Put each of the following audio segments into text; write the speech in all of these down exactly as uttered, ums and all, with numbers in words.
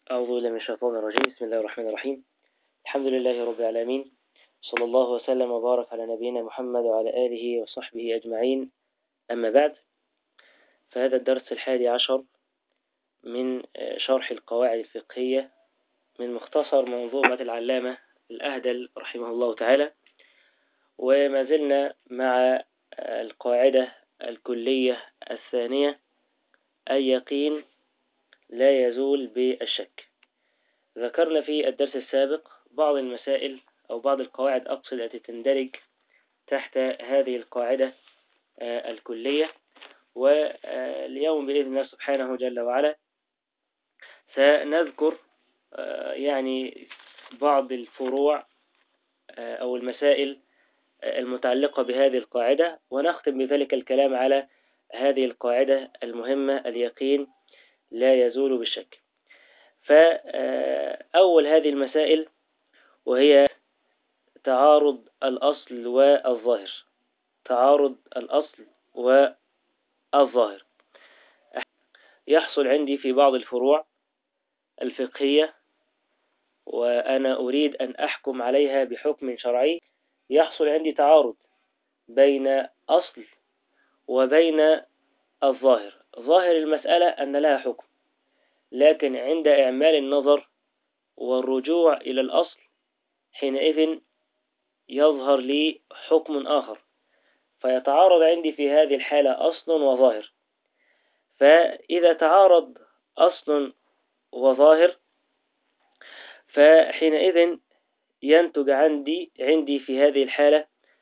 أعوذ بالله من الشيطان الرجيم. بسم الله الرحمن الرحيم. الحمد لله رب العالمين، صلى الله وسلم وبارك على نبينا محمد وعلى آله وصحبه أجمعين. أما بعد، فهذا الدرس الحادي عشر من شرح القواعد الفقهية من مختصر منظومة العلامة الأهدل رحمه الله تعالى، وما زلنا مع القاعدة الكلية الثانية: اليقين لا يزول بالشك. ذكرنا في الدرس السابق بعض المسائل أو بعض القواعد أقصد التي تندرج تحت هذه القاعدة الكلية، واليوم بإذن الله سبحانه جل وعلا سنذكر يعني بعض الفروع أو المسائل المتعلقة بهذه القاعدة، ونختم بذلك الكلام على هذه القاعدة المهمة: اليقين لا يزول بالشك. فأول هذه المسائل وهي تعارض الأصل والظاهر. تعارض الأصل والظاهر يحصل عندي في بعض الفروع الفقهية، وأنا أريد أن أحكم عليها بحكم شرعي. يحصل عندي تعارض بين أصل وبين الظاهر. ظاهر المسألة أن لها حكم، لكن عند إعمال النظر والرجوع إلى الأصل حينئذ يظهر لي حكم آخر، فيتعارض عندي في هذه الحالة أصل وظاهر. فإذا تعارض أصل وظاهر فحينئذ ينتج عندي عندي في هذه الحالة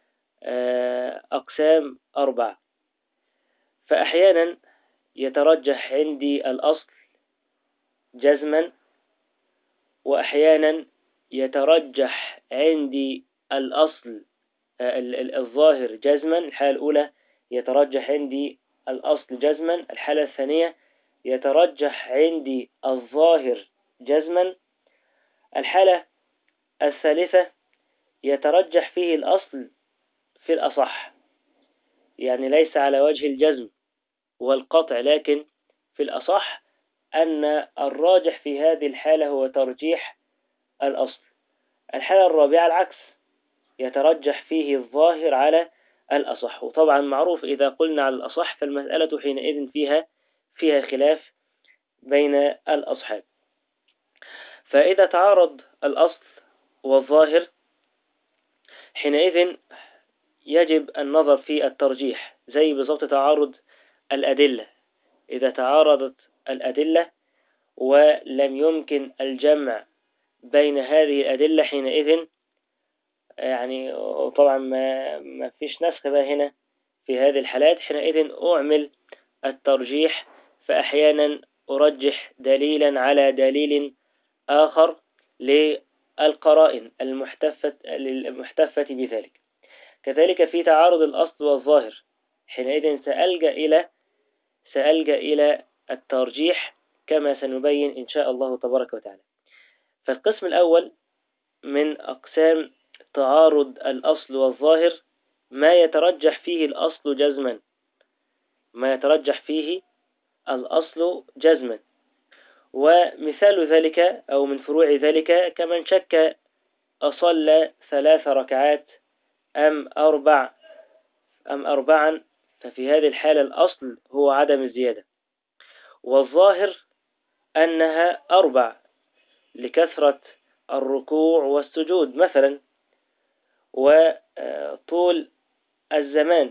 أقسام أربعة. فأحيانا يترجح عندي الأصل جزما، وأحيانا يترجح عندي الأصل الظاهر جزما. الحالة الأولى يترجح عندي الأصل جزما، الحالة الثانية يترجح عندي الظاهر جزما، الحالة الثالثة يترجح فيه الأصل في الأصح، يعني ليس على وجه الجزم والقطع، لكن في الأصح أن الراجح في هذه الحالة هو ترجيح الأصل. الحالة الرابعة العكس، يترجح فيه الظاهر على الأصح. وطبعا معروف إذا قلنا على الأصح فالمسألة حينئذ فيها فيها خلاف بين الأصحاب. فإذا تعارض الأصل والظاهر حينئذ يجب النظر في الترجيح، زي بالضبط تعارض الأدلة. إذا تعارضت الأدلة ولم يمكن الجمع بين هذه الأدلة حينئذ يعني طبعا ما, ما فيش نسخ بقى هنا في هذه الحالات، حينئذ أعمل الترجيح. فأحيانا أرجح دليلا على دليل آخر للقرائن المحتفة المحتفة بذلك. كذلك في تعارض الأصل والظاهر حينئذ سألجأ إلى سألجأ إلى الترجيح كما سنبين إن شاء الله تبارك وتعالى. فالقسم الأول من أقسام تعارض الأصل والظاهر ما يترجح فيه الأصل جزما، ما يترجح فيه الأصل جزما. ومثال ذلك أو من فروع ذلك كمن شك أصلى ثلاث ركعات أم أربع أم أربعا، ففي هذه الحالة الأصل هو عدم الزيادة، والظاهر أنها أربع لكثرة الركوع والسجود مثلا وطول الزمان،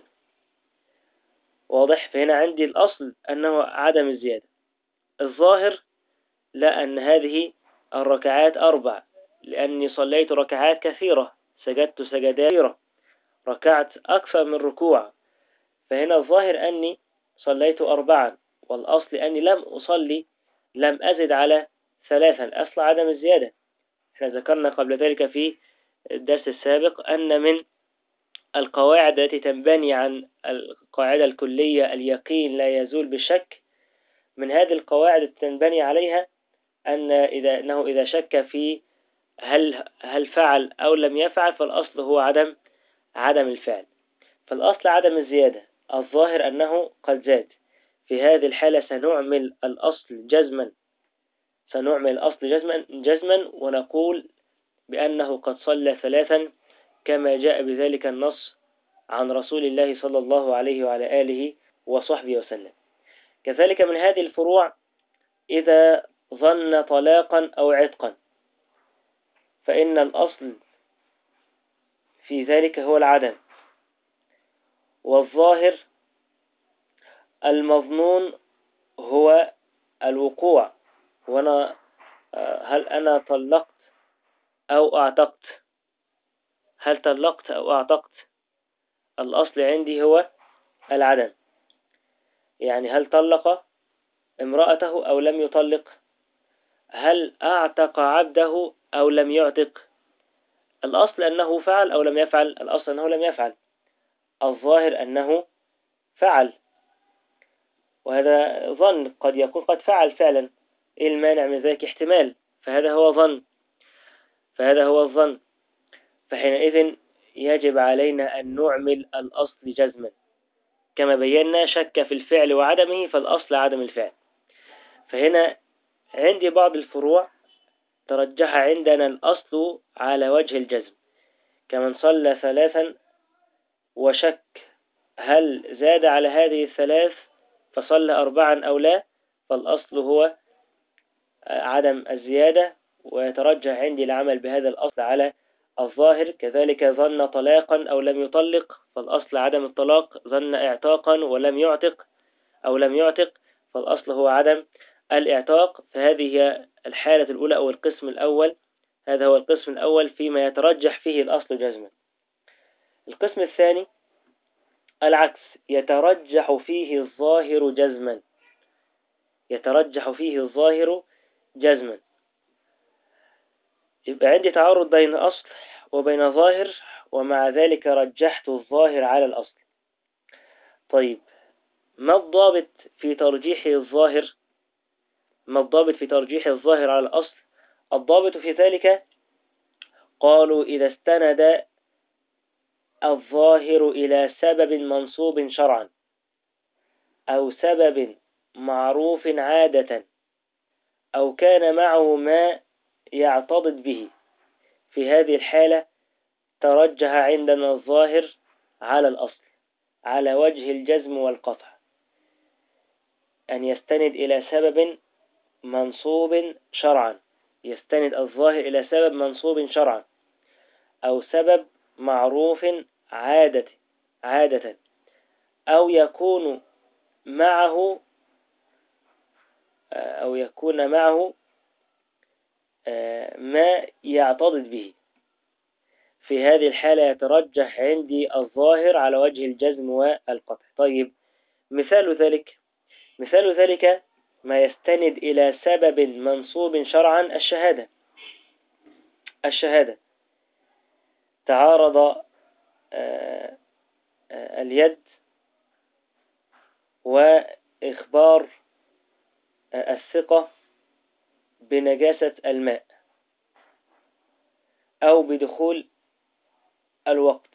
واضح. فهنا عندي الأصل أنه عدم الزيادة. الظاهر لا، أن هذه الركعات أربع لأني صليت ركعات كثيرة، سجدت سجدات كثيرة، ركعت أكثر من ركوع. فهنا الظاهر أني صليت أربعا، والأصل أني لم أصلي لم أزد على ثلاثا، الأصل عدم الزيادة. احنا ذكرنا قبل ذلك في الدرس السابق أن من القواعد التي تنبني عن القاعدة الكلية اليقين لا يزول بالشك، من هذه القواعد التي تنبني عليها أن إذا أنه إذا شك في هل هل فعل أو لم يفعل فالأصل هو عدم عدم الفعل. فالأصل عدم الزيادة، الظاهر أنه قد زاد. في هذه الحالة سنعمل الأصل جزما سنعمل الأصل جزما جزما ونقول بأنه قد صلى ثلاثا كما جاء بذلك النص عن رسول الله صلى الله عليه وعلى آله وصحبه وسلم. كذلك من هذه الفروع إذا ظن طلاقا أو عتقا فإن الأصل في ذلك هو العدم، والظاهر المظنون هو الوقوع. وأنا هل أنا طلقت أو أعتقت؟ هل طلقت أو أعتقت؟ الأصل عندي هو العدم، يعني هل طلق امرأته أو لم يطلق؟ هل أعتق عبده أو لم يعتق؟ الأصل أنه فعل أو لم يفعل؟ الأصل أنه لم يفعل. الظاهر أنه فعل، وهذا ظن، قد يكون قد فعل فعلا. إيه المانع من ذلك؟ احتمال، فهذا هو ظن، فهذا هو الظن. فحينئذ يجب علينا أن نعمل الأصل جزما، كما بينا شك في الفعل وعدمه فالأصل عدم الفعل. فهنا عندي بعض الفروع ترجح عندنا الأصل على وجه الجزم، كمن صلى ثلاثا وشك هل زاد على هذه الثلاث فصلى أربعا أو لا، فالأصل هو عدم الزيادة، ويترجح عندي العمل بهذا الأصل على الظاهر. كذلك ظن طلاقا أو لم يطلق فالأصل عدم الطلاق، ظن اعتاقا ولم يعتق أو لم يعتق فالأصل هو عدم الاعتاق. فهذه هي الحالة الأولى أو القسم الأول، هذا هو القسم الأول فيما يترجح فيه الأصل جزما. القسم الثاني العكس، يترجح فيه الظاهر جزما، يترجح فيه الظاهر جزما. يبقى عندي تعارض بين أصل وبين ظاهر، ومع ذلك رجحت الظاهر على الأصل. طيب، ما الضابط في ترجيح الظاهر؟ ما الضابط في ترجيح الظاهر على الأصل؟ الضابط في ذلك قالوا إذا استند الظاهر إلى سبب منصوب شرعا أو سبب معروف عادة أو كان معه ما يعتضد به، في هذه الحالة ترجح عندنا الظاهر على الأصل على وجه الجزم والقطع، أن يستند إلى سبب منصوب شرعا، يستند الظاهر إلى سبب منصوب شرعا أو سبب معروف عادة عادة أو يكون معه أو يكون معه ما يعتضد به. في هذه الحالة يترجح عندي الظاهر على وجه الجزم والقطع. طيب، مثال ذلك مثال ذلك ما يستند إلى سبب منصوب شرعا، الشهادة الشهادة تعارض اليد وإخبار الثقة بنجاسة الماء أو بدخول الوقت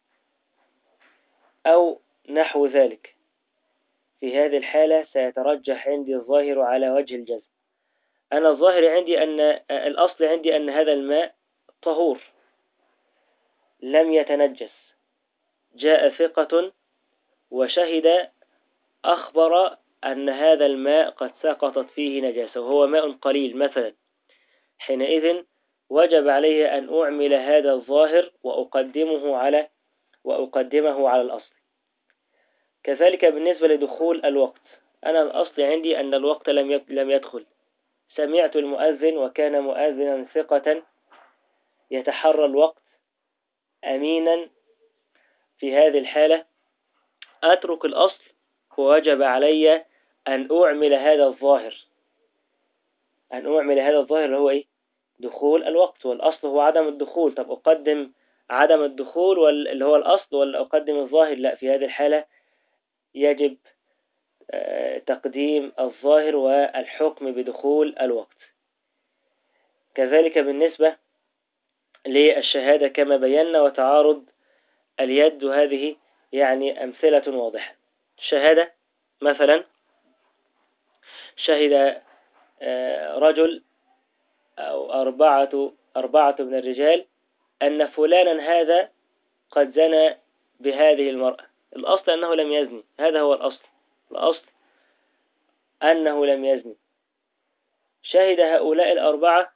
أو نحو ذلك. في هذه الحالة سيترجح عندي الظاهر على وجه الجزم. أنا الظاهر عندي أن الأصل عندي أن هذا الماء طهور لم يتنجس، جاء ثقة وشهد أخبر أن هذا الماء قد سقطت فيه نجاسة وهو ماء قليل مثلا، حينئذ وجب عليه أن أعمل هذا الظاهر وأقدمه على وأقدمه على الأصل. كذلك بالنسبة لدخول الوقت، أنا الأصل عندي أن الوقت لم لم يدخل، سمعت المؤذن وكان مؤذنا ثقة يتحرى الوقت أمينا، في هذه الحالة أترك الأصل ووجب علي أن أعمل هذا الظاهر أن أعمل هذا الظاهر اللي هو إيه؟ دخول الوقت، والأصل هو عدم الدخول. طب أقدم عدم الدخول اللي هو الأصل ولا أقدم الظاهر؟ لا، في هذه الحالة يجب تقديم الظاهر والحكم بدخول الوقت. كذلك بالنسبة للشهادة كما بينا وتعارض اليد، وهذه يعني أمثلة واضحة. الشهادة مثلا شهد رجل أو أربعة أربعة من الرجال أن فلانا هذا قد زنى بهذه المرأة، الأصل أنه لم يزني، هذا هو الأصل، الأصل أنه لم يزني. شهد هؤلاء الأربعة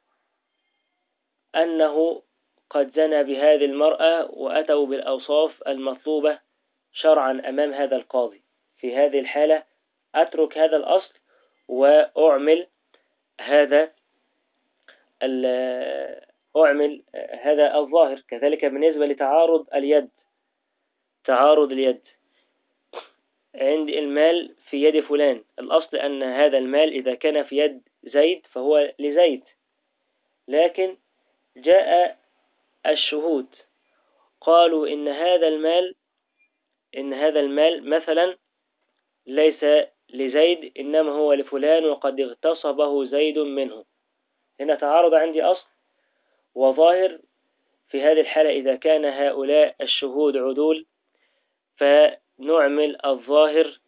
أنه قد زنى بهذه المرأة وأتوا بالأوصاف المطلوبة شرعا أمام هذا القاضي. في هذه الحالة أترك هذا الأصل وأعمل هذا أعمل هذا الظاهر. كذلك بالنسبة لتعارض اليد، تعارض اليد عند المال في يد فلان، الأصل أن هذا المال إذا كان في يد زيد فهو لزيد، لكن جاء الشهود قالوا إن هذا المال إن هذا المال مثلا ليس لزيد إنما هو لفلان وقد اغتصبه زيد منه. هنا تعارض عندي أصل وظاهر. في هذه الحالة إذا كان هؤلاء الشهود عدول فنعمل الظاهر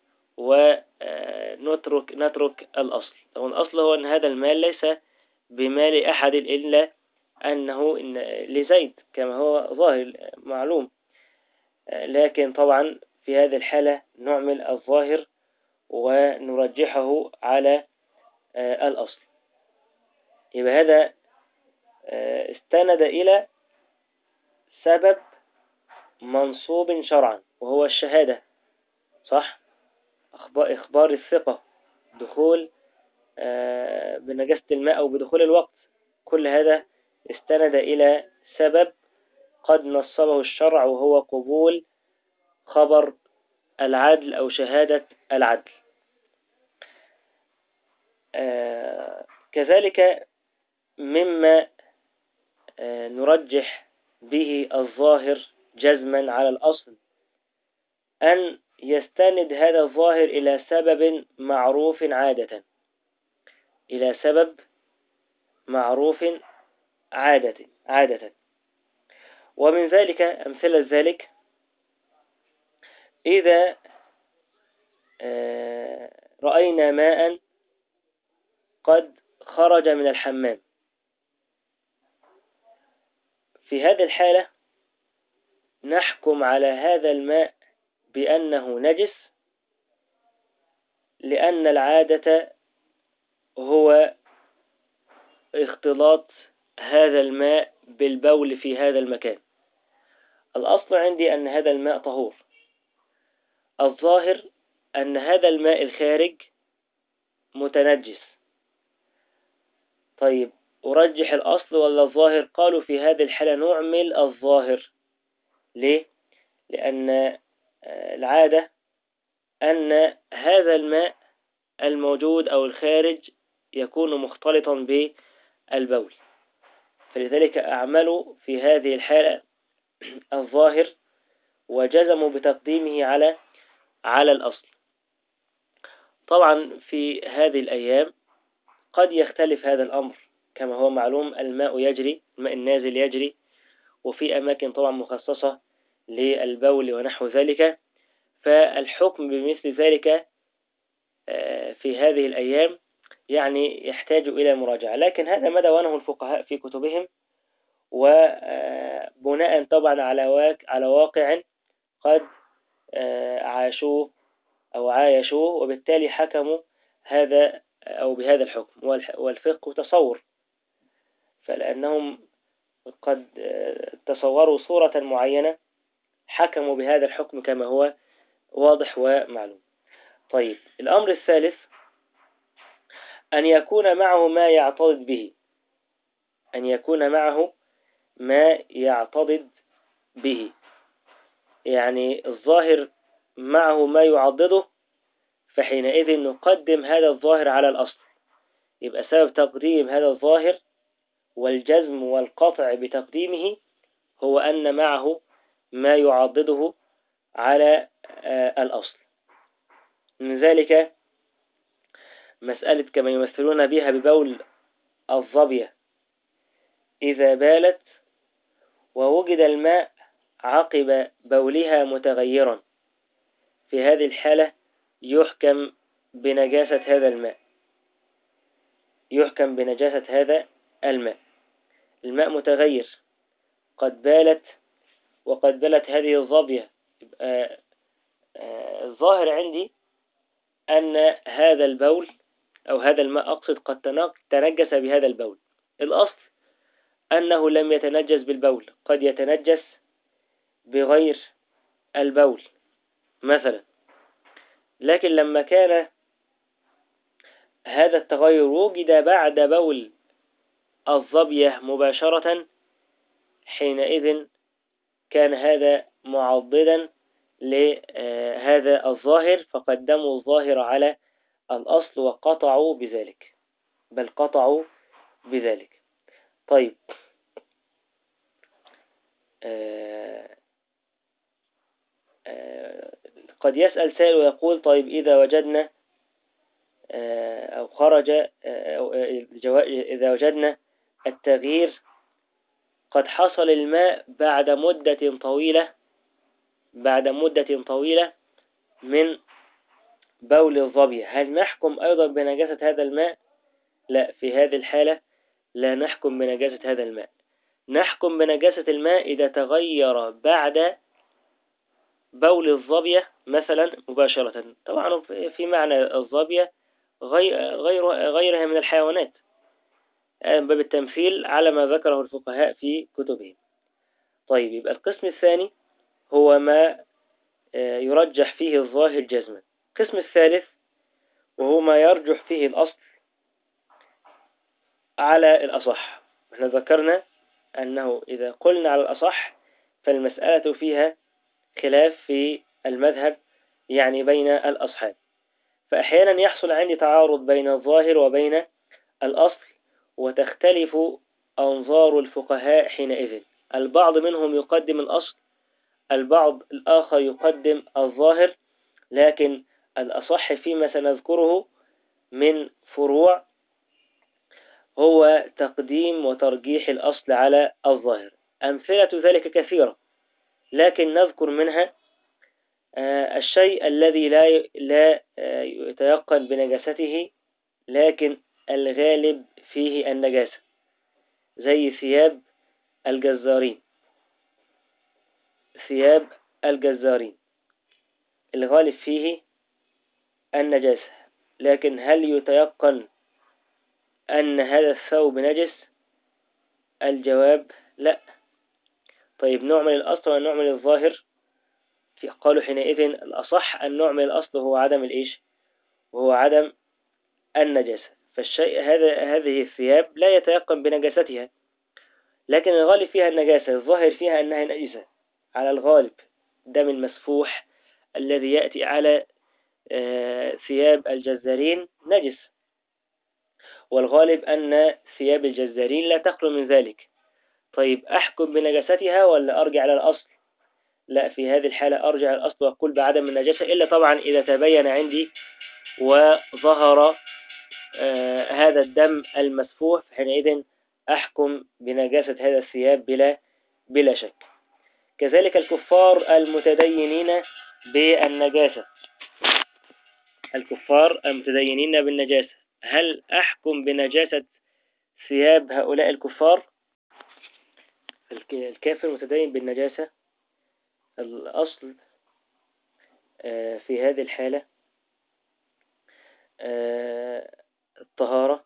ونترك نترك الأصل. الأصل هو أن هذا المال ليس بمال أحد إلا أنه إن لزيد كما هو ظاهر معلوم، لكن طبعا في هذه الحالة نعمل الظاهر ونرجحه على الأصل. يبقى هذا استند إلى سبب منصوب شرعا وهو الشهادة، صح؟ إخبار الثقة دخول بنجاسة الماء أو بدخول الوقت، كل هذا استند إلى سبب قد نصبه الشرع وهو قبول خبر العدل أو شهادة العدل. كذلك مما نرجح به الظاهر جزما على الأصل أن يستند هذا الظاهر إلى سبب معروف عادة، إلى سبب معروف عادة عادة ومن ذلك أمثلة ذلك إذا رأينا ماء قد خرج من الحمام، في هذه الحالة نحكم على هذا الماء بأنه نجس لأن العادة هو اختلاط هذا الماء بالبول في هذا المكان. الأصل عندي أن هذا الماء طهور، الظاهر أن هذا الماء الخارج متنجس. طيب أرجح الأصل ولا الظاهر؟ قالوا في هذه الحالة نعمل الظاهر. ليه؟ لأن العادة أن هذا الماء الموجود أو الخارج يكون مختلطا بالبول، فلذلك أعملوا في هذه الحالة الظاهر وجزموا بتقديمه على على الأصل. طبعا في هذه الأيام قد يختلف هذا الأمر، كما هو معلوم الماء يجري، الماء النازل يجري، وفي أماكن طبعا مخصصة للبول ونحو ذلك، فالحكم بمثل ذلك في هذه الأيام يعني يحتاج إلى مراجعة. لكن هذا ما دونه الفقهاء في كتبهم، وبناء طبعا على على واقع قد عاشوه أو عايشوه، وبالتالي حكموا هذا أو بهذا الحكم. والفقه تصور، فلأنهم قد تصوروا صورة معينة حكموا بهذا الحكم كما هو واضح ومعلوم. طيب الأمر الثالث أن يكون معه ما يعتضد به، أن يكون معه ما يعتضد به، يعني الظاهر معه ما يعضده، فحينئذ نقدم هذا الظاهر على الأصل. يبقى سبب تقديم هذا الظاهر والجزم والقطع بتقديمه هو أن معه ما يعضده على الأصل. من ذلك مسألة كما يمثلون بها ببول الظبية، إذا بالت ووجد الماء عقب بولها متغيرا، في هذه الحالة يحكم بنجاسة هذا الماء. يحكم بنجاسة هذا الماء. الماء متغير، قد بالت وقد بلت هذه الظبية. يبقى الظاهر عندي أن هذا البول أو هذا الماء أقصد قد تنجس بهذا البول. الأصل أنه لم يتنجس بالبول، قد يتنجس بغير البول مثلا. لكن لما كان هذا التغير وجد بعد بول الظبية مباشرة، حينئذ كان هذا معضدا لهذا الظاهر، فقدموا الظاهر على الأصل وقطعوا بذلك، بل قطعوا بذلك. طيب، آه آه قد يسأل سائل ويقول: طيب إذا وجدنا آه أو خرج آه أو إذا وجدنا التغيير قد حصل الماء بعد مدة طويلة بعد مدة طويلة من بول الظبي، هل نحكم أيضا بنجاسة هذا الماء؟ لا، في هذه الحالة لا نحكم بنجاسة هذا الماء. نحكم بنجاسة الماء إذا تغير بعد بول الظبية مثلا مباشرة. طبعا في معنى الظبية غير غير غيرها من الحيوانات، باب التمثيل على ما ذكره الفقهاء في كتبهم. طيب، يبقى القسم الثاني هو ما يرجح فيه الظاهر جزما. القسم الثالث وهو ما يرجح فيه الأصل على الأصح. احنا ذكرنا أنه إذا قلنا على الأصح فالمسألة فيها خلاف في المذهب، يعني بين الأصحاب. فأحيانا يحصل عندي تعارض بين الظاهر وبين الأصل، وتختلف أنظار الفقهاء حينئذ. البعض منهم يقدم الأصل، البعض الآخر يقدم الظاهر. لكن الأصح فيما سنذكره من فروع هو تقديم وترجيح الأصل على الظاهر. أمثلة ذلك كثيرة، لكن نذكر منها الشيء الذي لا لا يتيقن بنجاسته لكن الغالب فيه النجاسة، زي ثياب الجزارين. ثياب الجزارين الغالب فيه النجاسة، لكن هل يتيقن أن هذا الثوب نجس؟ الجواب لا. طيب، نعمل الأصل ونعمل الظاهر؟ قالوا حينئذ الأصح أن نعمل الأصل هو عدم الإيش، وهو عدم النجاسة. فالشيء هذا هذه الثياب لا يتيقن بنجاستها، لكن الغالب فيها النجاسة، الظاهر فيها أنها نجسة على الغالب. دم المسفوح الذي يأتي على ثياب الجزارين نجس، والغالب أن ثياب الجزارين لا تخلو من ذلك. طيب، أحكم بنجاستها ولا أرجع على الأصل؟ لا، في هذه الحالة أرجع الأصل وأقول بعدم النجاسة، إلا طبعا إذا تبين عندي وظهر آه هذا الدم المسفوح، حينئذ أحكم بنجاسة هذا الثياب بلا بلا شك. كذلك الكفار المتدينين بالنجاسة، الكفار المتدينين بالنجاسة، هل أحكم بنجاسة ثياب هؤلاء الكفار؟ الكافر متدين بالنجاسة، الأصل في هذه الحالة الطهارة،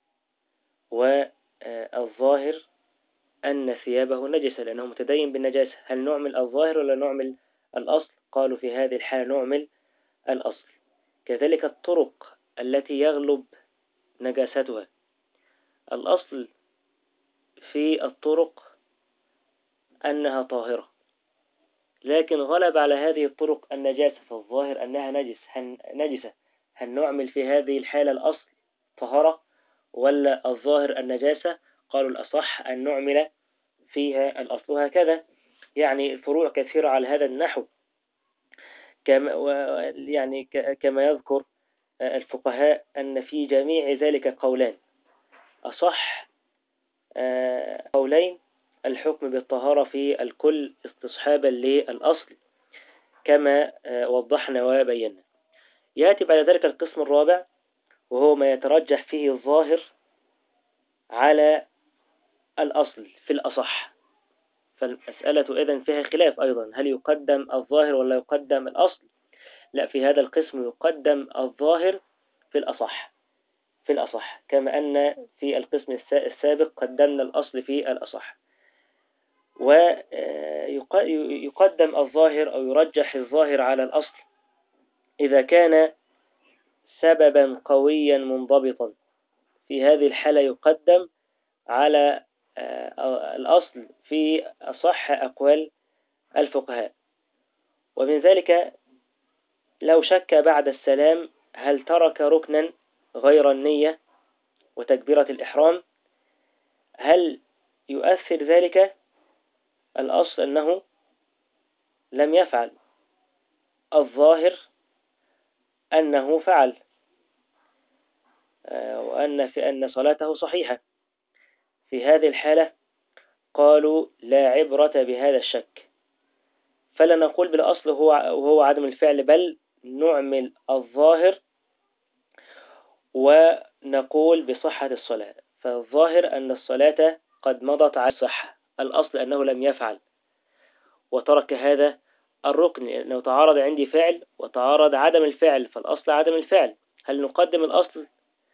والظاهر أن ثيابه نجسة لأنه متدين بالنجاسة. هل نعمل الظاهر ولا نعمل الأصل؟ قالوا في هذه الحالة نعمل الأصل. كذلك الطرق التي يغلب نجاستها، الأصل في الطرق أنها طاهرة، لكن غلب على هذه الطرق النجاسة، فالظاهر أنها نجس هن نجسة. هل نعمل في هذه الحالة الأصل طهارة ولا الظاهر النجاسة؟ قالوا الأصح أن نعمل فيها الأصل. هكذا يعني فروع كثيرة على هذا النحو، كما يعني كما يذكر الفقهاء أن في جميع ذلك قولان. أصح قولين الحكم بالطهارة في الكل استصحابا للأصل كما وضحنا وبينا. يأتي بعد ذلك القسم الرابع وهو ما يترجح فيه الظاهر على الأصل في الأصح. فالمسألة إذن فيها خلاف أيضا، هل يقدم الظاهر ولا يقدم الأصل؟ لا، في هذا القسم يقدم الظاهر في الأصح في الأصح كما أن في القسم السابق قدمنا الأصل في الأصح. ويقدم الظاهر أو يرجح الظاهر على الأصل إذا كان سببا قويا منضبطا. في هذه الحالة يقدم على الأصل في أصح أقوال الفقهاء. ومن ذلك لو شك بعد السلام هل ترك ركنا غير النية وتكبيرة الإحرام، هل يؤثر ذلك؟ الأصل أنه لم يفعل، الظاهر أنه فعل، وأن في أن صلاته صحيحة. في هذه الحالة قالوا لا عبرة بهذا الشك، فلا نقول بالأصل هو وهو عدم الفعل، بل نعمل الظاهر ونقول بصحة الصلاة. فالظاهر أن الصلاة قد مضت على الصحة، الأصل أنه لم يفعل وترك هذا الركن، لأنه تعارض عندي فعل وتعارض عدم الفعل، فالأصل عدم الفعل. هل نقدم الأصل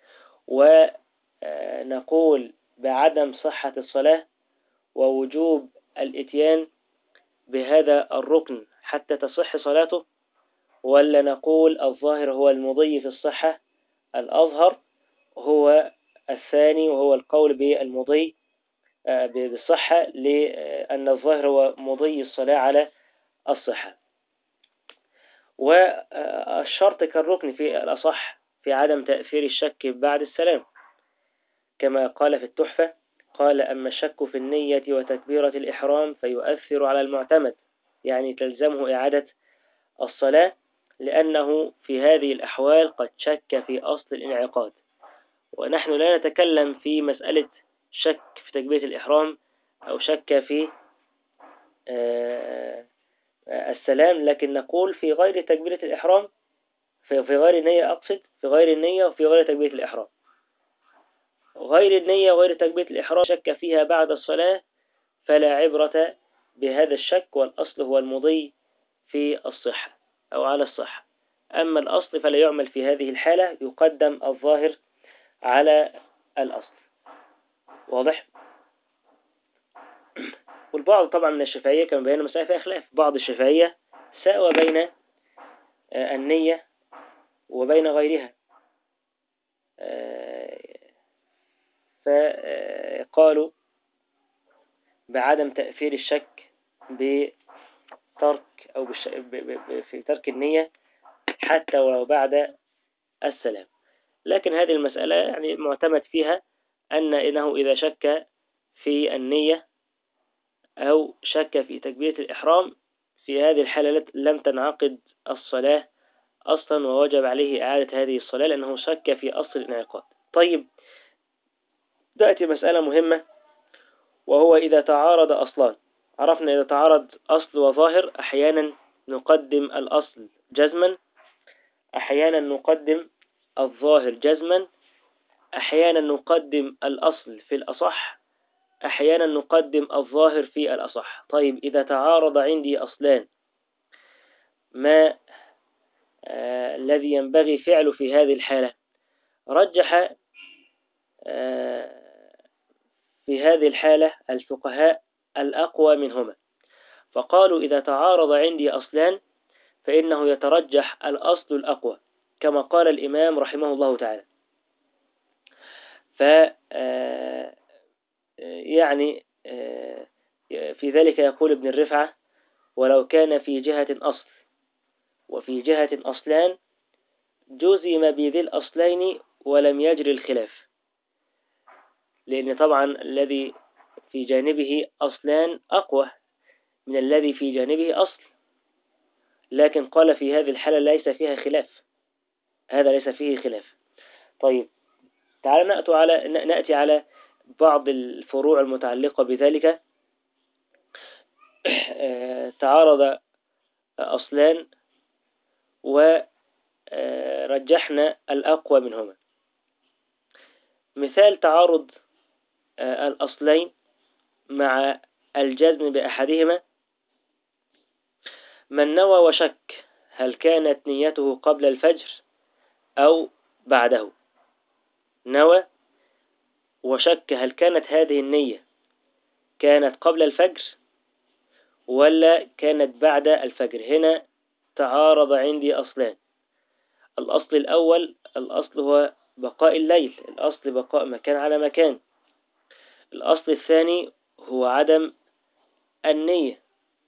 ونقول بعدم صحة الصلاة ووجوب الإتيان بهذا الركن حتى تصح صلاته، ولا نقول الظاهر هو المضي في الصحة؟ الأظهر هو الثاني، وهو القول بالمضي بالصحة، لأن الظاهر هو مضي الصلاة على الصحة. والشرط كالركن في الأصح في عدم تأثير الشك بعد السلام، كما قال في التحفة، قال أما الشك في النية وتكبيرة الإحرام فيؤثر على المعتمد، يعني تلزمه إعادة الصلاة، لأنه في هذه الأحوال قد شك في أصل الانعقاد. ونحن لا نتكلم في مسألة شك في تكبيرة الإحرام أو شك في السلام، لكن نقول في غير تكبيرة الإحرام، في غير النية، أقصد في غير النية وفي غير تكبيرة الإحرام. غير النية وغير تكبيرة الإحرام شك فيها بعد الصلاة فلا عبرة بهذا الشك، والأصل هو المضي في الصحة أو على الصحة. أما الأصل فلا يعمل في هذه الحالة، يقدم الظاهر على الأصل. واضح؟ والبعض طبعا من الشافعية كما بينا مسائل فيها خلاف، بعض الشافعية ساوى بين النية وبين غيرها، فقالوا بعدم تأثير الشك بترك أو بش... ب... ب... في ترك النية حتى ولو بعد السلام. لكن هذه المسألة يعني معتمد فيها أن إنه إذا شك في النية أو شك في تكبيرة الإحرام، في هذه الحالة لم تنعقد الصلاة أصلا، ووجب عليه إعادة هذه الصلاة لأنه شك في أصل الانعقاد. طيب، تأتي مسألة مهمة، وهو إذا تعارض أصلان. عرفنا إذا تعارض أصل وظاهر أحيانا نقدم الأصل جزما، أحيانا نقدم الظاهر جزما، أحيانا نقدم الأصل في الأصح، أحيانا نقدم الظاهر في الأصح. طيب، إذا تعارض عندي أصلان، ما آه الذي ينبغي فعله في هذه الحالة؟ رجح آه في هذه الحالة الفقهاء الأقوى منهما، فقالوا إذا تعارض عندي أصلان فإنه يترجح الأصل الأقوى، كما قال الإمام رحمه الله تعالى. ف يعني في ذلك يقول ابن الرفعة: ولو كان في جهة أصل وفي جهة أصلان جزم بذي الأصلين ولم يجري الخلاف. لأن طبعا الذي في جانبه أصلان أقوى من الذي في جانبه أصل، لكن قال في هذه الحالة ليس فيها خلاف، هذا ليس فيه خلاف. طيب، تعال نأتي على نأتي على بعض الفروع المتعلقة بذلك. تعارض أصلان ورجحنا الأقوى منهما. مثال تعارض الأصلين مع الجزم بأحدهما. من نوى وشك هل كانت نيته قبل الفجر أو بعده، نوى وشك هل كانت هذه النية كانت قبل الفجر ولا كانت بعد الفجر. هنا تعارض عندي أصلان. الأصل الأول الأصل هو بقاء الليل، الأصل بقاء مكان على مكان. الأصل الثاني هو عدم النية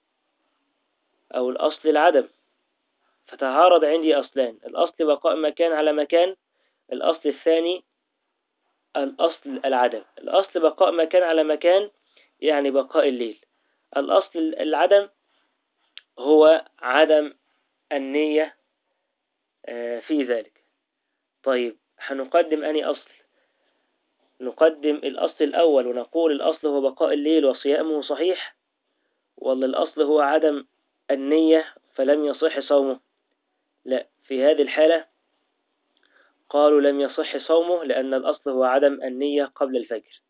أو الأصل العدم. فتعارض عندي أصلان، الأصل بقاء مكان على مكان، الأصل الثاني الأصل العدم. الأصل بقاء مكان على مكان يعني بقاء الليل. الأصل العدم هو عدم النية في ذلك. طيب هنقدم أني أصل؟ نقدم الأصل الأول ونقول الأصل هو بقاء الليل وصيامه صحيح، ولا الأصل هو عدم النية فلم يصح صومه؟ لا، في هذه الحالة قالوا لم يصح صومه لأن الأصل هو عدم النية قبل الفجر.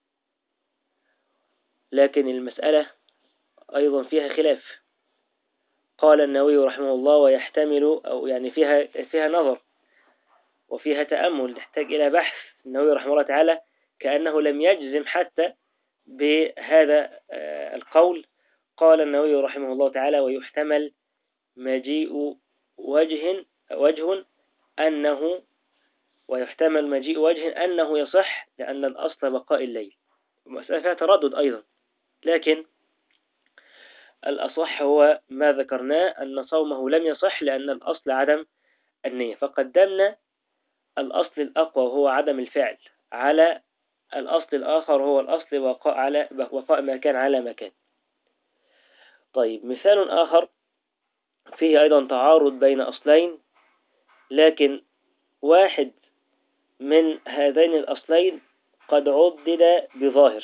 لكن المسألة أيضا فيها خلاف. قال النووي رحمه الله ويحتمل أو يعني فيها فيها نظر وفيها تأمل تحتاج إلى بحث. النووي رحمه الله تعالى كأنه لم يجزم حتى بهذا القول. قال النووي رحمه الله تعالى ويحتمل مجيء وجه وجه أنه ويحتمل مجيء وجه أنه يصح لأن الأصل بقاء الليل. مسألة فيها تردد أيضا، لكن الأصح هو ما ذكرناه أن صومه لم يصح لأن الأصل عدم النية. فقدمنا الأصل الأقوى وهو عدم الفعل على الأصل الآخر هو الأصل بقاء على بقاء مكان على مكان. طيب مثال آخر فيه أيضا تعارض بين أصلين، لكن واحد من هذين الأصلين قد عضد بظاهر،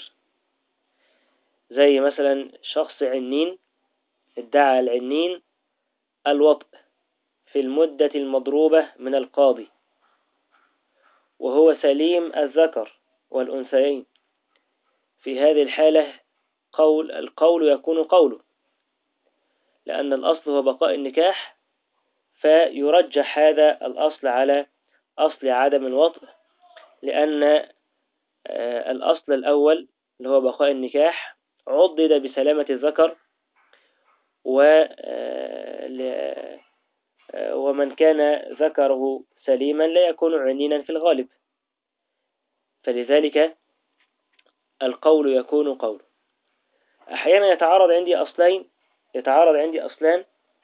زي مثلا شخص عنين ادعى العنين الوطء في المدة المضروبة من القاضي وهو سليم الذكر والأنثيين. في هذه الحالة قول القول يكون قوله لأن الأصل هو بقاء النكاح، فيرجح هذا الأصل على أصل عدم الوطء، لأن الأصل الأول اللي هو بقاء النكاح عضد بسلامة الذكر، ومن كان ذكره سليما لا يكون عنينا في الغالب، فلذلك القول يكون قول. أحيانا يتعارض عندي أصلين يتعارض عندي أصلان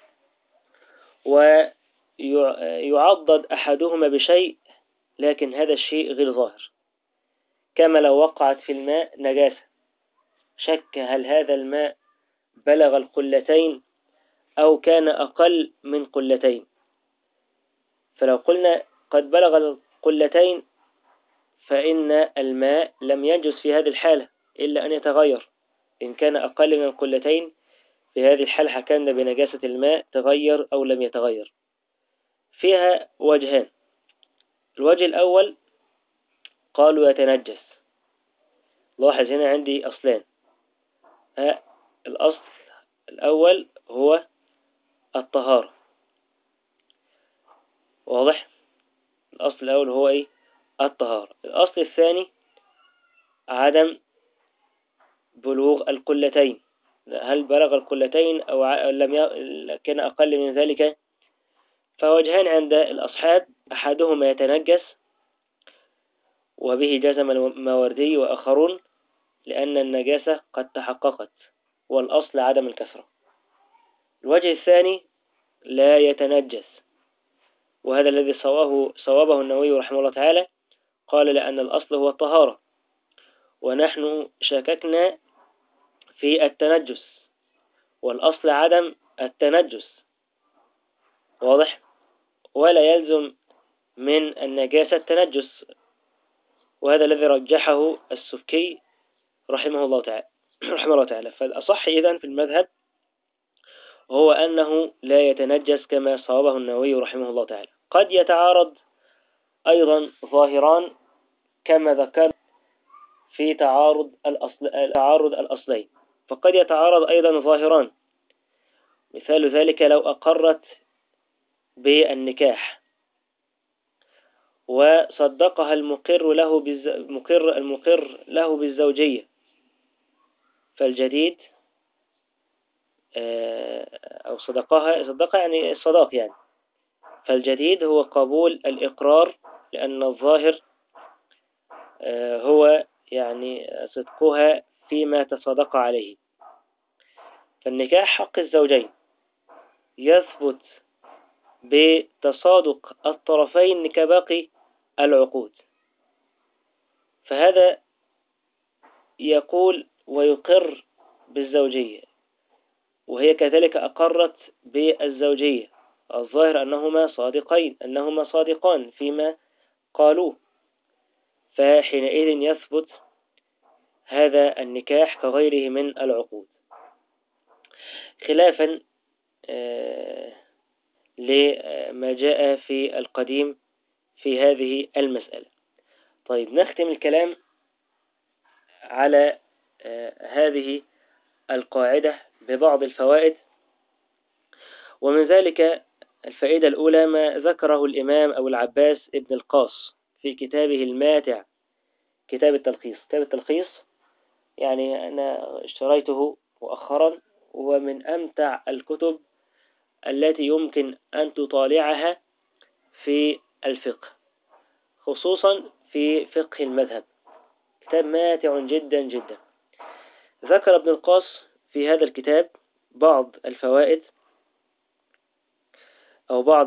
ويعضد أحدهما بشيء لكن هذا الشيء غير ظاهر، كما لو وقعت في الماء نجاسة شك هل هذا الماء بلغ القلتين أو كان أقل من قلتين. فلو قلنا قد بلغ القلتين فإن الماء لم ينجس في هذه الحالة إلا أن يتغير. إن كان أقل من القلتين في هذه الحالة حكمنا بنجاسة الماء تغير أو لم يتغير. فيها وجهان. الوجه الأول قالوا يتنجس. لاحظ هنا عندي أصلان. الأصل الأول هو الطهارة، واضح؟ الأصل الأول هو إيه؟ الطهارة. الأصل الثاني عدم بلوغ القلتين، هل بلغ القلتين أو لم ي... كان أقل من ذلك. فوجهان عند الأصحاب، أحدهما يتنجس وبه جزم الماوردي وآخرون لأن النجاسة قد تحققت والأصل عدم الكثرة. الوجه الثاني لا يتنجس، وهذا الذي صوابه صوابه النووي رحمه الله تعالى. قال لأن الأصل هو الطهارة ونحن شككنا في التنجس والأصل عدم التنجس، واضح؟ ولا يلزم من النجاسة التنجس، وهذا الذي رجحه السبكي رحمه الله تعالى رحمه الله تعالى. فالأصح إذن في المذهب هو أنه لا يتنجس كما صوابه النووي رحمه الله تعالى. قد يتعارض أيضا ظاهران كما ذكر في تعارض الأصل تعارض الأصلين، فقد يتعارض أيضا ظاهران. مثال ذلك لو أقرت بالنكاح وصدقها المقر له بالز... مقر المقر له بالزوجية، فالجديد أو صدقها صدقها يعني الصداق يعني، فالجديد هو قبول الإقرار، لأن الظاهر هو يعني صدقها فيما تصدق عليه. فالنكاح حق الزوجين يثبت بتصادق الطرفين كباقي العقود، فهذا يقول ويقر بالزوجية، وهي كذلك أقرت بالزوجية، الظاهر أنهما صادقين أنهما صادقان فيما قالوه، فحينئذ يثبت هذا النكاح كغيره من العقود، خلافا لما جاء في القديم في هذه المسألة. طيب نختم الكلام على هذه القاعدة ببعض الفوائد، ومن ذلك الفائدة الأولى ما ذكره الإمام أبو العباس ابن القاص في كتابه الماتع، كتاب التلخيص. كتاب التلخيص يعني أنا اشتريته مؤخرا، ومن أمتع الكتب التي يمكن أن تطالعها في الفقه، خصوصا في فقه المذهب، كتاب ماتع جدا جدا. ذكر ابن القاص في هذا الكتاب بعض الفوائد أو بعض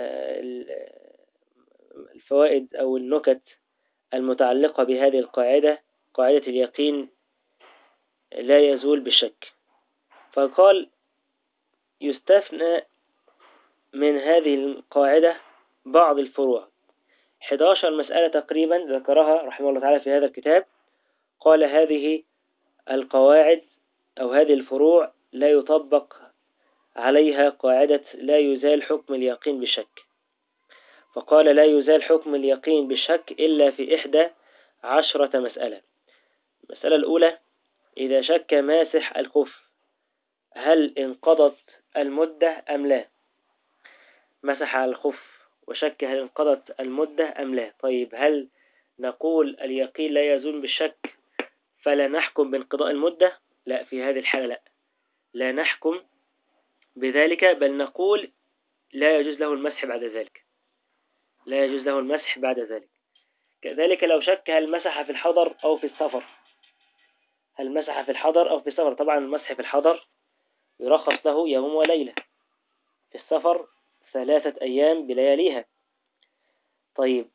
الفوائد أو النكت المتعلقة بهذه القاعدة، قاعدة اليقين لا يزول بالشك. فقال يستثنى من هذه القاعدة بعض الفروع، إحدى عشرة مسألة تقريبا ذكرها رحمه الله تعالى في هذا الكتاب. قال هذه القواعد أو هذه الفروع لا يطبق عليها قاعدة لا يزال حكم اليقين بالشك، فقال لا يزال حكم اليقين بالشك إلا في إحدى عشرة مسألة. المسألة الأولى إذا شك ماسح الخف هل انقضت المدة أم لا، مسح على الخف وشك هل انقضت المدة أم لا. طيب هل نقول اليقين لا يزول بالشك فلا نحكم بانقضاء المدة؟ لا، في هذه الحالة لا لا نحكم بذلك، بل نقول لا يجوز له المسح بعد ذلك، لا يجوز له المسح بعد ذلك. كذلك لو شك هل مسح في الحضر أو في السفر، هل مسح في الحضر أو في السفر، طبعا المسح في الحضر يرخص له يوم وليلة، في السفر ثلاثة أيام بلياليها. طيب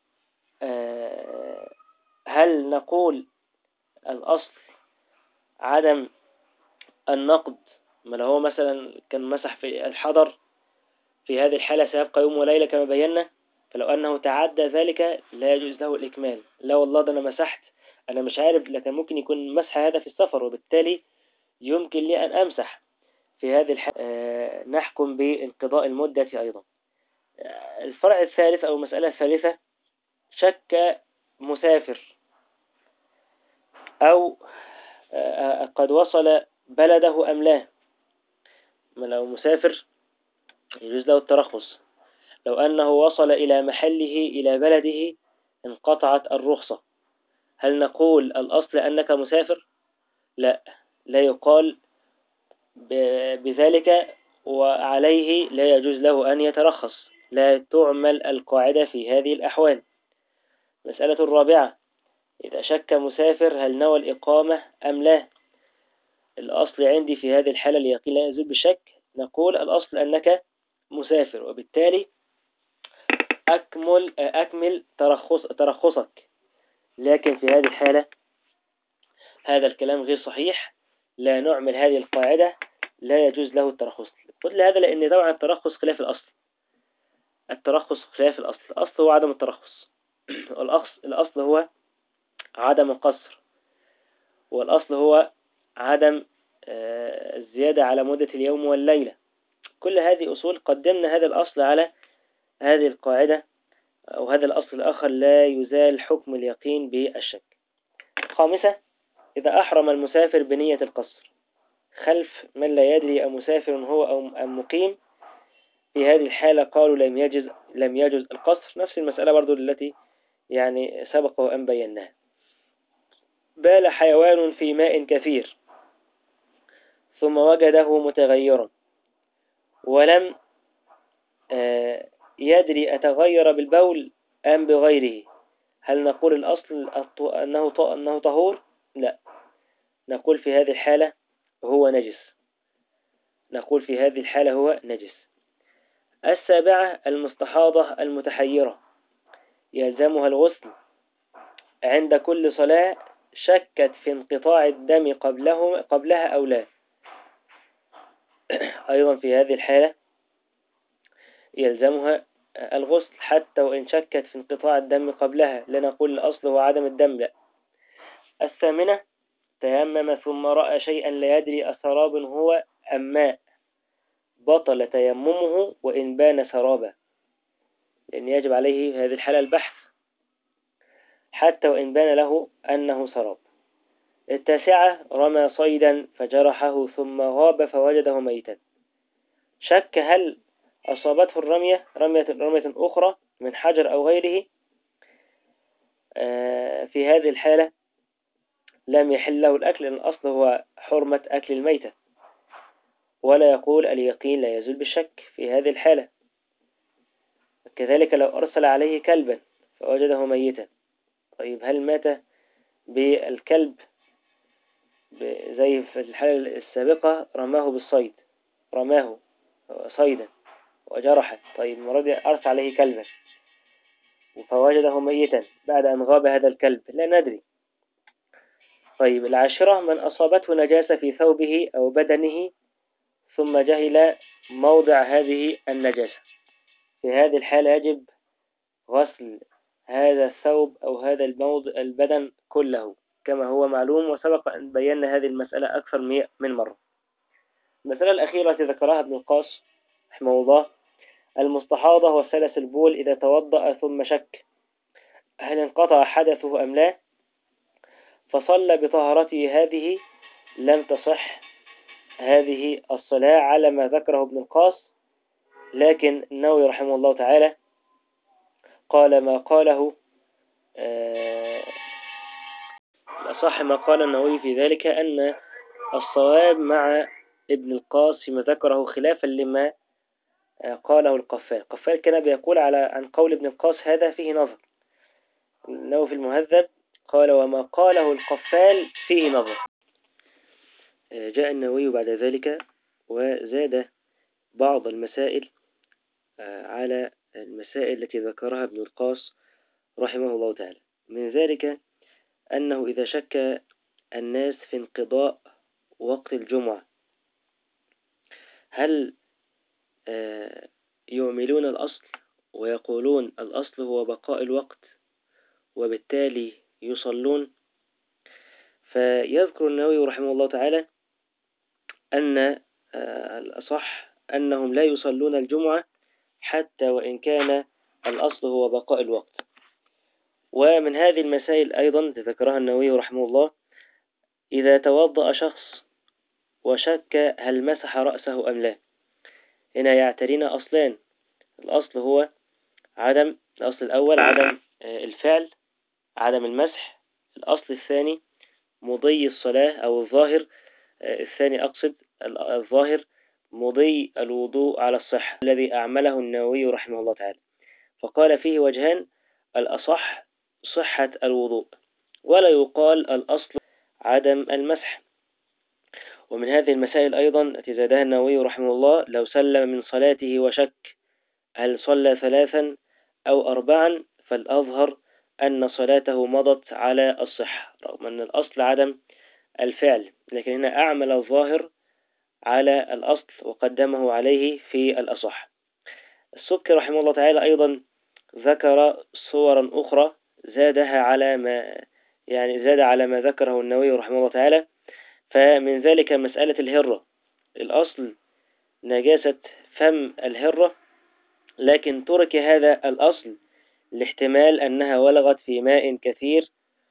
هل نقول الأصل عدم النقد، ما لو هو مثلا كان مسح في الحضر في هذه الحالة سيبقى يوم وليلة كما بينا، فلو أنه تعدى ذلك لا يجوز له الإكمال. لا والله ده أنا مسحت، أنا مش عارف، لكن ممكن يكون مسح هذا في السفر وبالتالي يمكن لي أن أمسح في هذه الحالة، آه نحكم بانقضاء المدة أيضا. آه الفرع الثالث أو المسألة الثالثة شك مسافر أو آه قد وصل بلده أم لا، ما لو مسافر يجوز له الترخص، لو أنه وصل إلى محله إلى بلده انقطعت الرخصة، هل نقول الأصل أنك مسافر؟ لا لا يقال بذلك، وعليه لا يجوز له أن يترخص، لا تعمل القاعدة في هذه الأحوال. مسألة الرابعة إذا شك مسافر هل نوى الإقامة أم لا، الأصل عندي في هذه الحالة اليقين لا يزول بالشك، نقول الأصل أنك مسافر وبالتالي أكمل أكمل ترخص ترخصك. لكن في هذه الحالة هذا الكلام غير صحيح، لا نعمل هذه القاعدة، لا يجوز له الترخص. قلت هذا لأن طبعا الترخص خلاف الأصل، الترخص خلاف الأصل، الأصل هو عدم الترخص، والأصل الأصل هو عدم القصر، والأصل هو عدم الزيادة على مدة اليوم والليلة. كل هذه أصول قدمنا هذا الأصل على هذه القاعدة أو هذا الأصل الآخر لا يزال حكم اليقين بالشك. الخامسة إذا أحرم المسافر بنية القصر خلف من لا يدري أمسافر هو أو أم مقيم، في هذه الحالة قالوا لم يجز لم يجز القصر. نفس المسألة برضو التي يعني سبق وأن بيناها. بال حيوان في ماء كثير ثم وجده متغيرا ولم يدري أتغير بالبول أم بغيره، هل نقول الأصل أنه أنه طهور؟ لا، نقول في هذه الحالة هو نجس. نقول في هذه الحالة هو نجس. السابعة المستحاضة المتحيرة يلزمها الغسل عند كل صلاة، شكت في انقطاع الدم قبله قبلها أو لا. أيضا في هذه الحالة يلزمها الغسل حتى وإن شكت في انقطاع الدم قبلها، لا نقول الأصل هو عدم الدم، لا. الثامنة تيمم ثم رأى شيئا لا يدري أسراب هو أم ماء، بطل تيممه وإن بان سرابا، لأن يجب عليه في هذه الحالة البحث حتى وإن بان له أنه سراب. التاسعة رمى صيدا فجرحه ثم غاب فوجده ميتا، شك هل أصابته الرمية رمية رمية أخرى من حجر أو غيره. في هذه الحالة لم يحل له الأكل، لأن الأصل هو حرمة أكل الميتة، ولا يقول اليقين لا يزول بالشك في هذه الحالة. كذلك لو أرسل عليه كلبا فوجده ميتا، طيب هل مات بالكلب زي في الحالة السابقة رماه بالصيد، رماه صيدا وجرحه، طيب المرة دي أرسل عليه كلبا فوجده ميتا بعد أن غاب هذا الكلب، لا ندري. طيب العاشرة من أصابته نجاسة في ثوبه أو بدنه ثم جهل موضع هذه النجاسة، في هذه الحالة يجب غسل هذا الثوب أو هذا الموضع البدن كله كما هو معلوم، وسبق أن بينا هذه المسألة أكثر من مرة. المسألة الأخيرة التي ذكرها ابن القاص رحمه الله المستحاضة وسلس البول إذا توضأ ثم شك هل انقطع حدثه أم لا، فصلى بطهارته هذه لم تصح هذه الصلاة على ما ذكره ابن القاص، لكن النووي رحمه الله تعالى قال ما قاله آه الأصح ما قال النووي في ذلك أن الصواب مع ابن القاص فيما ذكره خلافا لما قاله القفال. القفال كان بيقول على عن قول ابن القاص هذا فيه نظر، النووي في المهذب قال وما قاله القفال فيه نظر. جاء النووي بعد ذلك وزاد بعض المسائل على المسائل التي ذكرها ابن القاص رحمه الله تعالى. من ذلك أنه إذا شك الناس في انقضاء وقت الجمعة هل يعملون الأصل ويقولون الأصل هو بقاء الوقت وبالتالي يصلون؟ فيذكر النووي رحمه الله تعالى أن الأصح أنهم لا يصلون الجمعة حتى وإن كان الأصل هو بقاء الوقت. ومن هذه المسائل أيضا ذكرها النووي رحمه الله إذا توضأ شخص وشك هل مسح رأسه أم لا، هنا يعترينا أصلان، الأصل هو عدم الأصل الأول عدم الفعل عدم المسح، الأصل الثاني مضي الصلاة أو الظاهر الثاني أقصد الظاهر مضي الوضوء على الصحة الذي أعمله النووي رحمه الله تعالى. فقال فيه وجهان، الأصح صحة الوضوء ولا يقال الأصل عدم المسح. ومن هذه المسائل أيضا التي زادها النووي رحمه الله لو سلم من صلاته وشك هل صلى ثلاثا أو أربعا فالأظهر أن صلاته مضت على الصحة رغم أن الأصل عدم الفعل، لكن هنا أعمل الظاهر على الأصل وقدمه عليه في الأصح. السبكي رحمه الله تعالى أيضا ذكر صورا أخرى زادها على ما يعني زاد على ما ذكره النووي رحمه الله تعالى، فمن ذلك مسألة الهرة، الأصل نجاسة فم الهرة لكن ترك هذا الأصل لاحتمال أنها ولغت في ماء كثير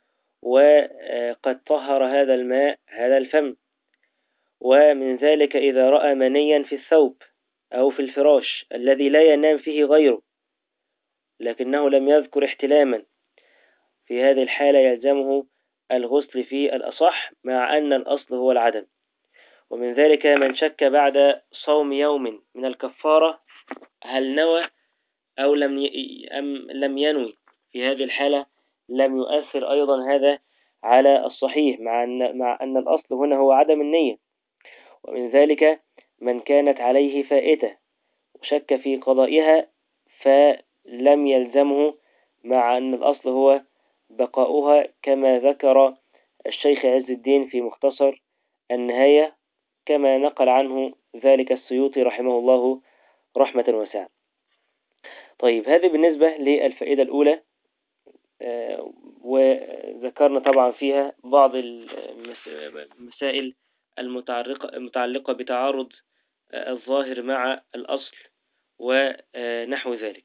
وقد طهر هذا الماء هذا الفم. ومن ذلك إذا رأى منيا في الثوب أو في الفراش الذي لا ينام فيه غيره لكنه لم يذكر احتلاما، في هذه الحالة يلزمه الغسل في الأصح مع أن الأصل هو العدم. ومن ذلك من شك بعد صوم يوم من الكفارة هل نوى أو لم ي... أم لم ينوي، في هذه الحالة لم يؤثر أيضا هذا على الصحيح مع أن, مع أن الأصل هنا هو عدم النية. ومن ذلك من كانت عليه فائتة وشك في قضائها فلم يلزمه مع أن الأصل هو بقاؤها، كما ذكر الشيخ عز الدين في مختصر النهاية، كما نقل عنه ذلك السيوطي رحمه الله رحمة واسعة. طيب، هذه بالنسبة للفائدة الأولى، وذكرنا طبعا فيها بعض المسائل المتعلقة المتعلقة بتعارض الظاهر مع الأصل ونحو ذلك،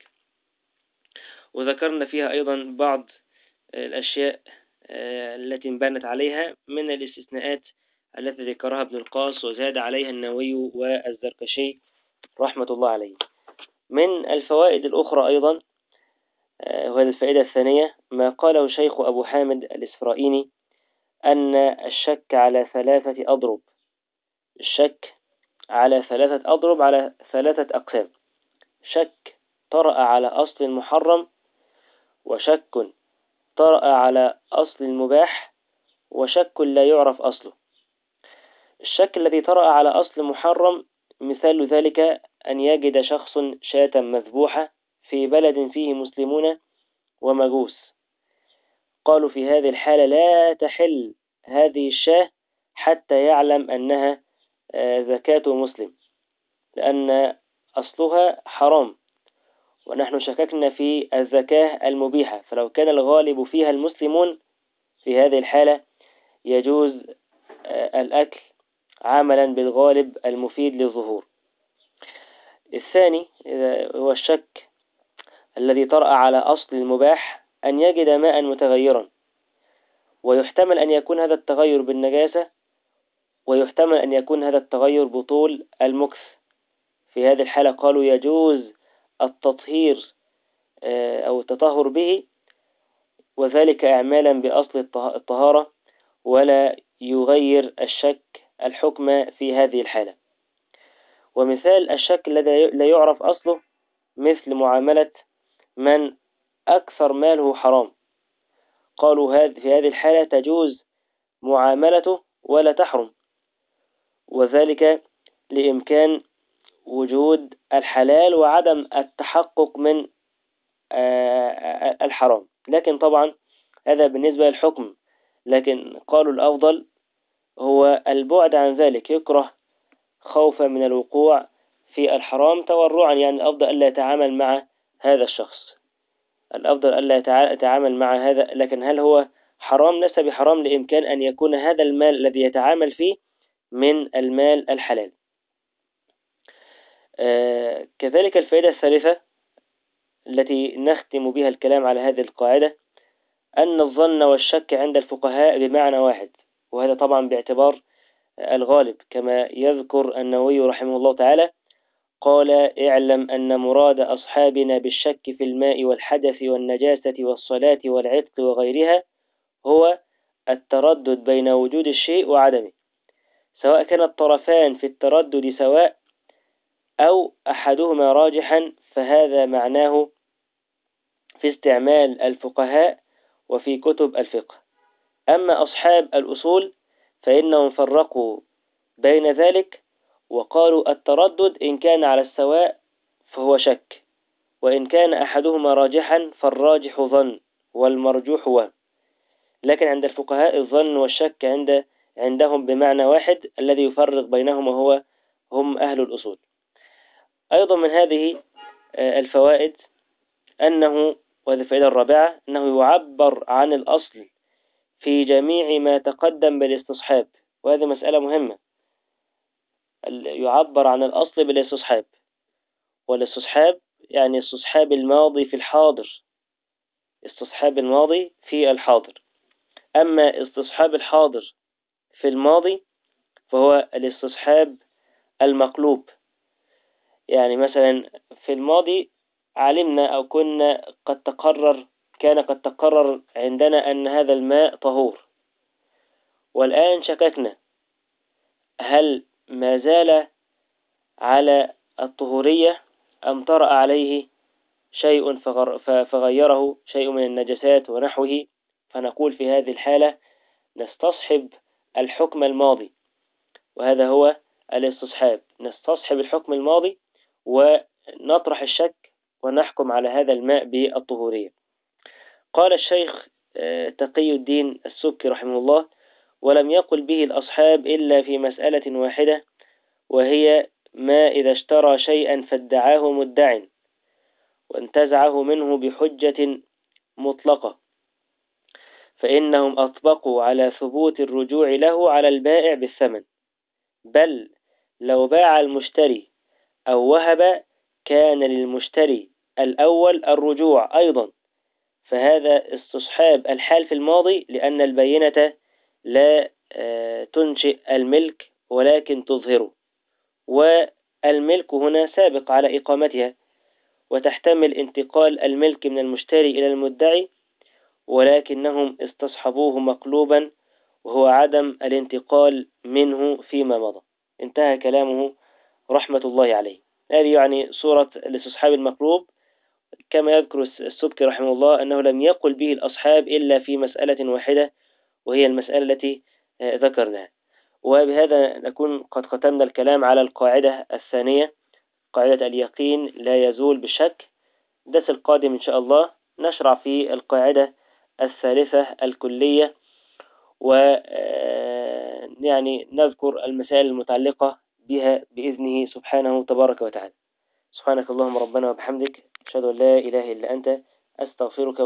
وذكرنا فيها أيضا بعض الأشياء التي انبنت عليها من الاستثناءات التي ذكرها ابن القاص وزاد عليها النووي والزركشي رحمة الله عليه. من الفوائد الأخرى أيضا، وهذه الفائدة الثانية، ما قاله شيخ أبو حامد الإسفرائيني أن الشك على ثلاثة أضرب الشك على ثلاثة أضرب على ثلاثة أقسام: شك طرأ على أصل محرم، وشك طرأ على أصل مباح، وشك لا يعرف أصله. الشك الذي طرأ على أصل محرم مثال ذلك أن يجد شخص شاة مذبوحة في بلد فيه مسلمون ومجوس، قالوا في هذه الحالة لا تحل هذه الشاة حتى يعلم أنها زكاة مسلم، لأن أصلها حرام، ونحن شككنا في الزكاة المبيحة، فلو كان الغالب فيها المسلمون في هذه الحالة يجوز الأكل عملا بالغالب المفيد للظهور. الثاني هو الشك الذي طرأ على أصل المباح، أن يجد ماء متغيرا، ويحتمل أن يكون هذا التغير بالنجاسة، ويحتمل أن يكون هذا التغير بطول المكث. في هذه الحالة قالوا يجوز التطهير أو التطهر به، وذلك إعمالا بأصل الطهارة، ولا يغير الشك الحكم في هذه الحالة. ومثال الشك الذي لا يعرف أصله مثل معاملة من أكثر ماله حرام، قالوا في هذه الحالة تجوز معاملته ولا تحرم، وذلك لإمكان وجود الحلال وعدم التحقق من الحرام. لكن طبعا هذا بالنسبة للحكم، لكن قالوا الأفضل هو البعد عن ذلك، يكره خوفا من الوقوع في الحرام تورعا، يعني الأفضل ألا يتعامل مع هذا الشخص، الأفضل ألا يتعامل مع هذا. لكن هل هو حرام؟ ليس بحرام، لإمكان أن يكون هذا المال الذي يتعامل فيه من المال الحلال. آه كذلك الفائدة الثالثة التي نختم بها الكلام على هذه القاعدة، أن الظن والشك عند الفقهاء بمعنى واحد، وهذا طبعا باعتبار الغالب، كما يذكر النووي رحمه الله تعالى قال: اعلم أن مراد أصحابنا بالشك في الماء والحدث والنجاسة والصلاة والعتق وغيرها هو التردد بين وجود الشيء وعدمه، سواء كان الطرفان في التردد سواء أو أحدهما راجحا، فهذا معناه في استعمال الفقهاء وفي كتب الفقه. أما أصحاب الأصول فإنهم فرقوا بين ذلك وقالوا التردد إن كان على السواء فهو شك، وإن كان أحدهما راجحا فالراجح ظن والمرجوح وهم. لكن عند الفقهاء الظن والشك عند عندهم بمعنى واحد، الذي يفرق بينهما هو هم أهل الأصول. أيضا من هذه الفوائد أنه، وهذه الفائدة الرابعة، أنه يعبر عن الأصل في جميع ما تقدم بالاستصحاب، وهذه مسألة مهمة، يعبر عن الأصل بالاستصحاب، والاستصحاب يعني استصحاب الماضي في الحاضر، استصحاب الماضي في الحاضر. أما استصحاب الحاضر في الماضي فهو الاستصحاب المقلوب. يعني مثلا في الماضي علمنا أو كنا قد تقرر كان قد تقرر عندنا أن هذا الماء طهور، والآن شككنا هل ما زال على الطهورية أم طرأ عليه شيء فغيره شيء من النجسات ونحوه، فنقول في هذه الحالة نستصحب الحكم الماضي، وهذا هو الاستصحاب، نستصحب الحكم الماضي ونطرح الشك ونحكم على هذا الماء بالطهورية. قال الشيخ تقي الدين السبكي رحمه الله: ولم يقل به الأصحاب إلا في مسألة واحدة، وهي ما إذا اشترى شيئا فادعاه مدع وانتزعه منه بحجة مطلقة، فإنهم أطبقوا على ثبوت الرجوع له على البائع بالثمن، بل لو باع المشتري أو وهب كان للمشتري الأول الرجوع أيضا، فهذا استصحاب الحال في الماضي، لأن البينة لا تنشئ الملك ولكن تظهره، والملك هنا سابق على إقامتها، وتحتمل انتقال الملك من المشتري إلى المدعي، ولكنهم استصحبوه مقلوبا وهو عدم الانتقال منه فيما مضى. انتهى كلامه رحمة الله عليه. هذه يعني صورة الاستصحاب المقلوب، كما يذكر السبكي رحمه الله أنه لم يقل به الأصحاب إلا في مسألة واحدة، وهي المسألة التي ذكرناها. وبهذا نكون قد ختمنا الكلام على القاعدة الثانية، قاعدة اليقين لا يزول بالشك. الدرس القادم إن شاء الله نشرع في القاعدة الثالثة الكلية، و يعني نذكر المسائل المتعلقة بها بإذنه سبحانه تبارك وتعالى. سبحانك اللهم ربنا وبحمدك، أشهد أن لا إله إلا أنت، أستغفرك